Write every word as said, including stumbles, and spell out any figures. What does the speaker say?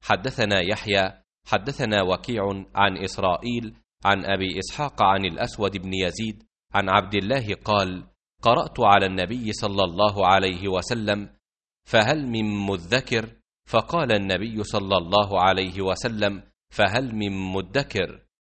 حدثنا يحيى حدثنا وكيع عن إسرائيل عن أبي إسحاق عن الأسود بن يزيد عن عبد الله قال: قرأت على النبي صلى الله عليه وسلم: فهل من مدكر؟ فقال النبي صلى الله عليه وسلم: فهل من مدكر؟